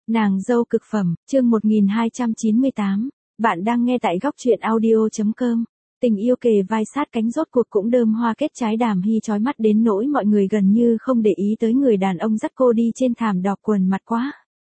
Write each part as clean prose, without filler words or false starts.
Nàng dâu cực phẩm, chương 1298. Bạn đang nghe tại góc truyện audio.com. Tình yêu kề vai sát cánh rốt cuộc cũng đơm hoa kết trái. Đàm Hy chói mắt đến nỗi mọi người gần như không để ý tới người đàn ông dắt cô đi trên thảm đỏ quần mặt quá.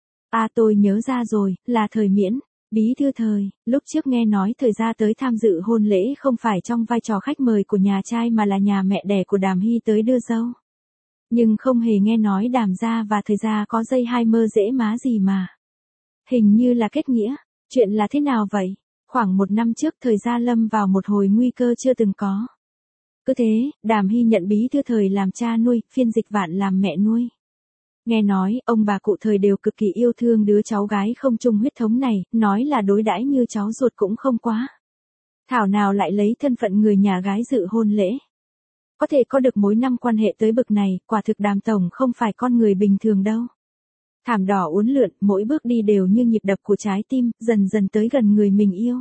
Tôi nhớ ra rồi, là Thời Miễn, bí thư Thời. Lúc trước nghe nói Thời gia tới tham dự hôn lễ không phải trong vai trò khách mời của nhà trai mà là nhà mẹ đẻ của Đàm Hy tới đưa dâu. Nhưng không hề nghe nói Đàm gia và Thời gia có dây hai mơ dễ má gì mà. Hình như là kết nghĩa. Chuyện là thế nào vậy? Khoảng 1 năm trước Thời gia lâm vào một hồi nguy cơ chưa từng có. Cứ thế, Đàm Hy nhận bí thư Thời làm cha nuôi, phiên dịch Vạn làm mẹ nuôi. Nghe nói, ông bà cụ Thời đều cực kỳ yêu thương đứa cháu gái không chung huyết thống này, nói là đối đãi như cháu ruột cũng không quá. Thảo nào lại lấy thân phận người nhà gái dự hôn lễ. Có thể có được mối năm quan hệ tới bực này, quả thực Đàm tổng không phải con người bình thường đâu. Thảm đỏ uốn lượn, mỗi bước đi đều như nhịp đập của trái tim, dần dần tới gần người mình yêu.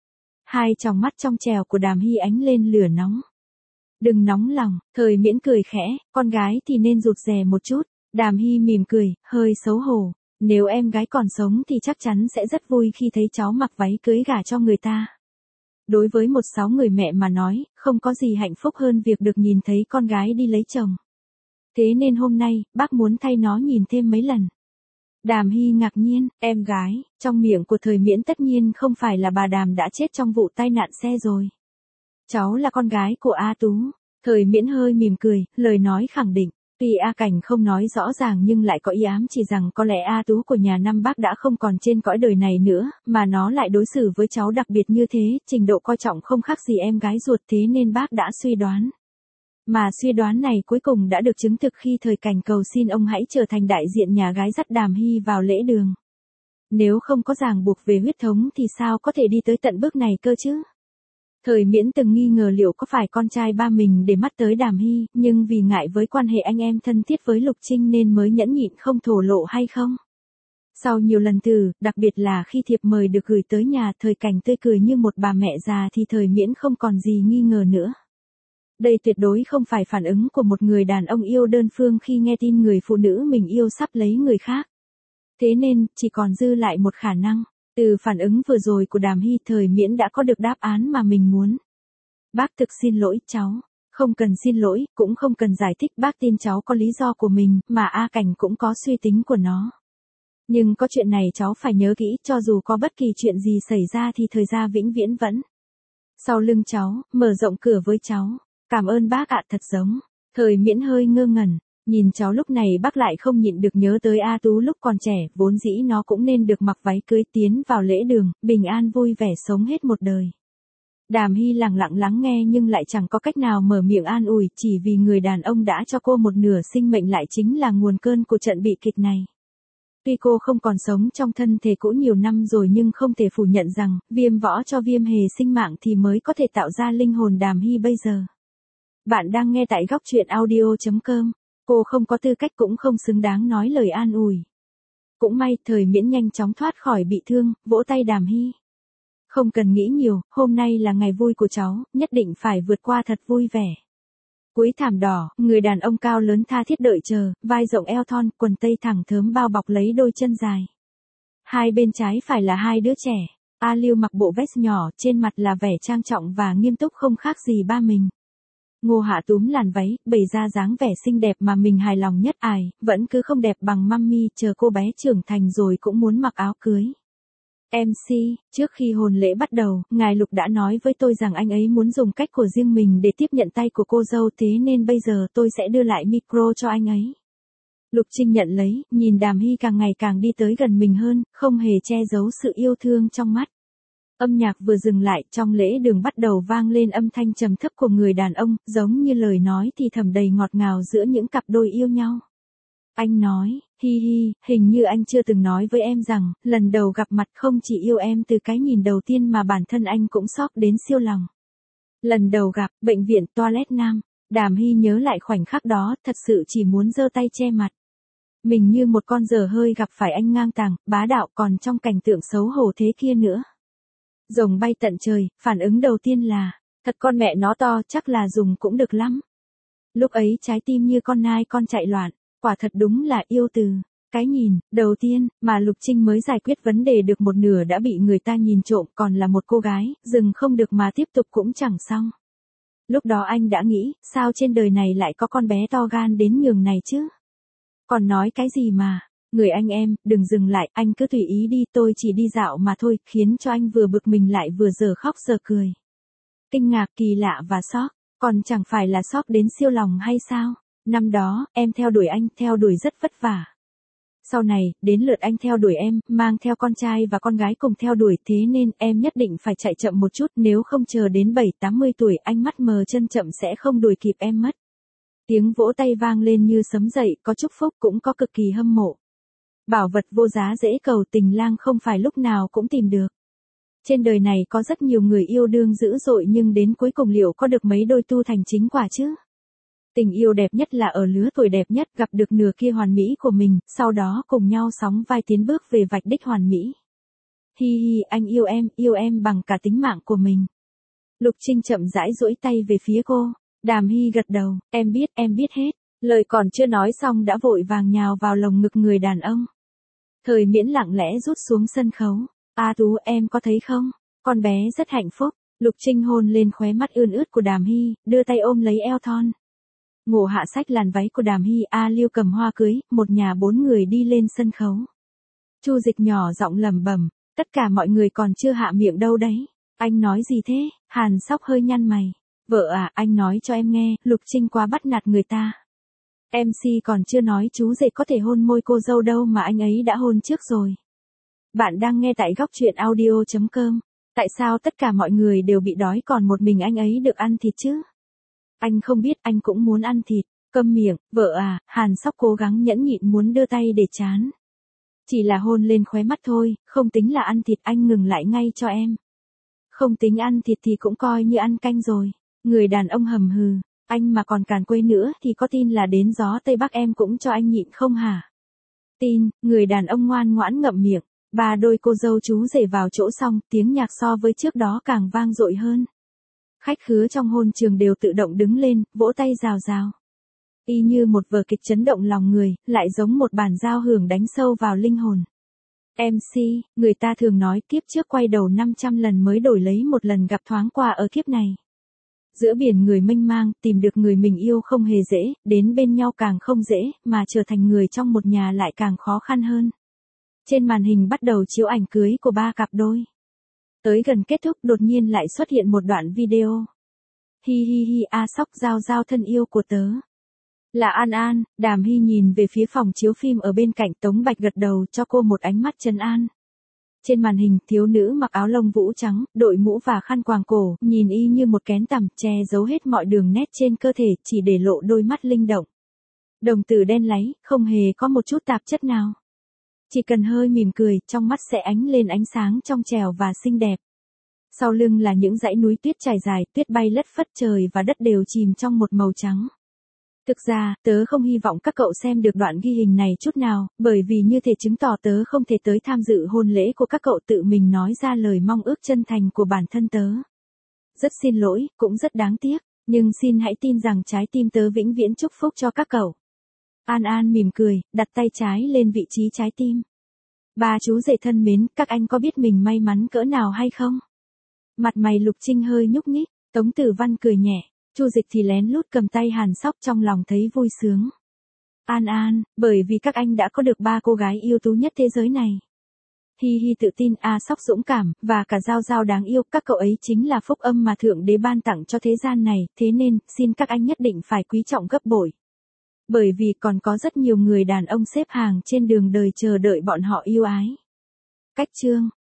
Hai tròng mắt trong trèo của Đàm Hy ánh lên lửa nóng. Đừng nóng lòng, Thời Miễn cười khẽ, con gái thì nên rụt rè một chút. Đàm Hy mỉm cười, hơi xấu hổ. Nếu em gái còn sống thì chắc chắn sẽ rất vui khi thấy cháu mặc váy cưới gả cho người ta. Đối với một sáu người mẹ mà nói, không có gì hạnh phúc hơn việc được nhìn thấy con gái đi lấy chồng. Thế nên hôm nay, bác muốn thay nó nhìn thêm mấy lần. Đàm Hy ngạc nhiên, em gái, trong miệng của Thời Miễn tất nhiên không phải là bà Đàm đã chết trong vụ tai nạn xe rồi. Cháu là con gái của A Tú. Thời Miễn hơi mỉm cười, lời nói khẳng định. Tuy A Cảnh không nói rõ ràng nhưng lại có ý ám chỉ rằng có lẽ A Tú của nhà năm bác đã không còn trên cõi đời này nữa, mà nó lại đối xử với cháu đặc biệt như thế, trình độ coi trọng không khác gì em gái ruột, thế nên bác đã suy đoán. Mà suy đoán này cuối cùng đã được chứng thực khi Thời Cảnh cầu xin ông hãy trở thành đại diện nhà gái dắt Đàm Hy vào lễ đường. Nếu không có ràng buộc về huyết thống thì sao có thể đi tới tận bước này cơ chứ? Thời Miễn từng nghi ngờ liệu có phải con trai ba mình để mắt tới Đàm Hy, nhưng vì ngại với quan hệ anh em thân thiết với Lục Trinh nên mới nhẫn nhịn không thổ lộ hay không. Sau nhiều lần thử, đặc biệt là khi thiệp mời được gửi tới nhà, Thời Cảnh tươi cười như một bà mẹ già thì Thời Miễn không còn gì nghi ngờ nữa. Đây tuyệt đối không phải phản ứng của một người đàn ông yêu đơn phương khi nghe tin người phụ nữ mình yêu sắp lấy người khác. Thế nên, chỉ còn dư lại một khả năng. Từ phản ứng vừa rồi của Đàm Hy, Thời Miễn đã có được đáp án mà mình muốn. Bác thực xin lỗi cháu. Không cần xin lỗi, cũng không cần giải thích, bác tin cháu có lý do của mình, mà A Cảnh cũng có suy tính của nó. Nhưng có chuyện này cháu phải nhớ kỹ, cho dù có bất kỳ chuyện gì xảy ra thì Thời gia vĩnh viễn vẫn sau lưng cháu, mở rộng cửa với cháu. Cảm ơn bác ạ, thật giống. Thời Miễn hơi ngơ ngẩn. Nhìn cháu lúc này bác lại không nhịn được nhớ tới A Tú lúc còn trẻ, vốn dĩ nó cũng nên được mặc váy cưới tiến vào lễ đường, bình an vui vẻ sống hết một đời. Đàm Hy lặng lặng lắng nghe nhưng lại chẳng có cách nào mở miệng an ủi, chỉ vì người đàn ông đã cho cô một nửa sinh mệnh lại chính là nguồn cơn của trận bị kịch này. Tuy cô không còn sống trong thân thể cũ nhiều năm rồi nhưng không thể phủ nhận rằng, viêm võ cho viêm hề sinh mạng thì mới có thể tạo ra linh hồn Đàm Hy bây giờ. Bạn đang nghe tại góc truyện audio.com. Cô không có tư cách cũng không xứng đáng nói lời an ủi. Cũng may, Thời Miễn nhanh chóng thoát khỏi bị thương, vỗ tay Đàm Hy. Không cần nghĩ nhiều, hôm nay là ngày vui của cháu, nhất định phải vượt qua thật vui vẻ. Cuối thảm đỏ, người đàn ông cao lớn tha thiết đợi chờ, vai rộng eo thon, quần tây thẳng thớm bao bọc lấy đôi chân dài. Hai bên trái phải là hai đứa trẻ. A Lưu mặc bộ vest nhỏ, trên mặt là vẻ trang trọng và nghiêm túc không khác gì ba mình. Ngô Hạ túm làn váy, bày ra dáng vẻ xinh đẹp mà mình hài lòng nhất, vẫn cứ không đẹp bằng mummy, chờ cô bé trưởng thành rồi cũng muốn mặc áo cưới. MC, trước khi hôn lễ bắt đầu, ngài Lục đã nói với tôi rằng anh ấy muốn dùng cách của riêng mình để tiếp nhận tay của cô dâu, thế nên bây giờ tôi sẽ đưa lại micro cho anh ấy. Lục Trinh nhận lấy, nhìn Đàm Hy càng ngày càng đi tới gần mình hơn, không hề che giấu sự yêu thương trong mắt. Âm nhạc vừa dừng lại, trong lễ đường bắt đầu vang lên âm thanh trầm thấp của người đàn ông, giống như lời nói thì thầm đầy ngọt ngào giữa những cặp đôi yêu nhau. Anh nói, hi hi, hình như anh chưa từng nói với em rằng, lần đầu gặp mặt không chỉ yêu em từ cái nhìn đầu tiên mà bản thân anh cũng sốc đến siêu lòng. Lần đầu gặp, bệnh viện toilet nam, Đàm Hy nhớ lại khoảnh khắc đó, thật sự chỉ muốn giơ tay che mặt. Mình như một con dở hơi gặp phải anh ngang tàng, bá đạo, còn trong cảnh tượng xấu hổ thế kia nữa. Rồng bay tận trời, phản ứng đầu tiên là, thật con mẹ nó to, chắc là dùng cũng được lắm. Lúc ấy trái tim như con nai con chạy loạn, quả thật đúng là yêu từ. Cái nhìn, đầu tiên, mà Lục Trinh mới giải quyết vấn đề được một nửa đã bị người ta nhìn trộm, còn là một cô gái, dừng không được mà tiếp tục cũng chẳng xong. Lúc đó anh đã nghĩ, sao trên đời này lại có con bé to gan đến nhường này chứ? Còn nói cái gì mà, người anh em, đừng dừng lại, anh cứ tùy ý đi, tôi chỉ đi dạo mà thôi, khiến cho anh vừa bực mình lại vừa giờ khóc giờ cười. Kinh ngạc, kỳ lạ và sốc, còn chẳng phải là sốc đến siêu lòng hay sao? Năm đó, em theo đuổi anh, theo đuổi rất vất vả. Sau này, đến lượt anh theo đuổi em, mang theo con trai và con gái cùng theo đuổi, thế nên em nhất định phải chạy chậm một chút, nếu không chờ đến 7-80 tuổi anh mắt mờ chân chậm sẽ không đuổi kịp em mất. Tiếng vỗ tay vang lên như sấm dậy, có chúc phúc cũng có cực kỳ hâm mộ. Bảo vật vô giá dễ cầu, tình lang không phải lúc nào cũng tìm được. Trên đời này có rất nhiều người yêu đương dữ dội nhưng đến cuối cùng liệu có được mấy đôi tu thành chính quả chứ? Tình yêu đẹp nhất là ở lứa tuổi đẹp nhất, gặp được nửa kia hoàn mỹ của mình, sau đó cùng nhau sóng vai tiến bước về vạch đích hoàn mỹ. Hi hi, anh yêu em bằng cả tính mạng của mình. Lục Trinh chậm rãi duỗi tay về phía cô. Đàm Hy gật đầu, em biết hết. Lời còn chưa nói xong đã vội vàng nhào vào lồng ngực người đàn ông. Thời Miễn lặng lẽ rút xuống sân khấu. A Tú, em có thấy không? Con bé rất hạnh phúc. Lục Trinh hôn lên khóe mắt ươn ướt của Đàm Hy, đưa tay ôm lấy eo thon. Ngộ hạ xách làn váy của Đàm Hy, A Liêu cầm hoa cưới, một nhà 4 người đi lên sân khấu. Chu Dịch nhỏ giọng lẩm bẩm, tất cả mọi người còn chưa hạ miệng đâu đấy. Anh nói gì thế? Hàn Sóc hơi nhăn mày. Vợ à, anh nói cho em nghe, Lục Trinh quá bắt nạt người ta. MC còn chưa nói chú rể có thể hôn môi cô dâu đâu mà anh ấy đã hôn trước rồi. Bạn đang nghe tại góc truyện audio.com. Tại sao tất cả mọi người đều bị đói còn một mình anh ấy được ăn thịt chứ? Anh không biết, anh cũng muốn ăn thịt. Câm miệng, vợ à, Hàn Sóc cố gắng nhẫn nhịn muốn đưa tay để chán. Chỉ là hôn lên khóe mắt thôi, không tính là ăn thịt, anh ngừng lại ngay cho em. Không tính ăn thịt thì cũng coi như ăn canh rồi. Người đàn ông hầm hừ, anh mà còn càn quấy nữa thì có tin là đến gió Tây Bắc em cũng cho anh nhịn không hả? Tin, người đàn ông ngoan ngoãn ngậm miệng. Ba đôi cô dâu chú rể vào chỗ xong, tiếng nhạc so với trước đó càng vang dội hơn. Khách khứa trong hôn trường đều tự động đứng lên, vỗ tay rào rào. Y như một vở kịch chấn động lòng người, lại giống một bản giao hưởng đánh sâu vào linh hồn. MC, người ta thường nói kiếp trước quay đầu 500 lần mới đổi lấy một lần gặp thoáng qua ở kiếp này. Giữa biển người mênh mang, tìm được người mình yêu không hề dễ, đến bên nhau càng không dễ, mà trở thành người trong một nhà lại càng khó khăn hơn. Trên màn hình bắt đầu chiếu ảnh cưới của ba cặp đôi. Tới gần kết thúc đột nhiên lại xuất hiện một đoạn video. Hi hi hi, A Sóc giao giao thân yêu của tớ. Là An An. Đàm Hy nhìn về phía phòng chiếu phim ở bên cạnh, Tống Bạch gật đầu cho cô một ánh mắt trấn an. Trên màn hình, thiếu nữ mặc áo lông vũ trắng, đội mũ và khăn quàng cổ, nhìn y như một kén tằm, che giấu hết mọi đường nét trên cơ thể, chỉ để lộ đôi mắt linh động. Đồng tử đen láy, không hề có một chút tạp chất nào. Chỉ cần hơi mỉm cười, trong mắt sẽ ánh lên ánh sáng trong trẻo và xinh đẹp. Sau lưng là những dãy núi tuyết trải dài, tuyết bay lất phất, trời và đất đều chìm trong một màu trắng. Thực ra, tớ không hy vọng các cậu xem được đoạn ghi hình này chút nào, bởi vì như thể chứng tỏ tớ không thể tới tham dự hôn lễ của các cậu, tự mình nói ra lời mong ước chân thành của bản thân tớ. Rất xin lỗi, cũng rất đáng tiếc, nhưng xin hãy tin rằng trái tim tớ vĩnh viễn chúc phúc cho các cậu. An An mỉm cười, đặt tay trái lên vị trí trái tim. Ba chú rể thân mến, các anh có biết mình may mắn cỡ nào hay không? Mặt mày Lục Trinh hơi nhúc nhích, Tống Tử Văn cười nhẹ. Chu Dịch thì lén lút cầm tay Hàn Sóc, trong lòng thấy vui sướng. An An, bởi vì các anh đã có được ba cô gái ưu tú nhất thế giới này. Hi hi, tự tin, A Sóc dũng cảm, và cả Giao Giao đáng yêu, các cậu ấy chính là phúc âm mà Thượng Đế ban tặng cho thế gian này, thế nên, xin các anh nhất định phải quý trọng gấp bội. Bởi vì còn có rất nhiều người đàn ông xếp hàng trên đường đời chờ đợi bọn họ yêu ái. Cách chương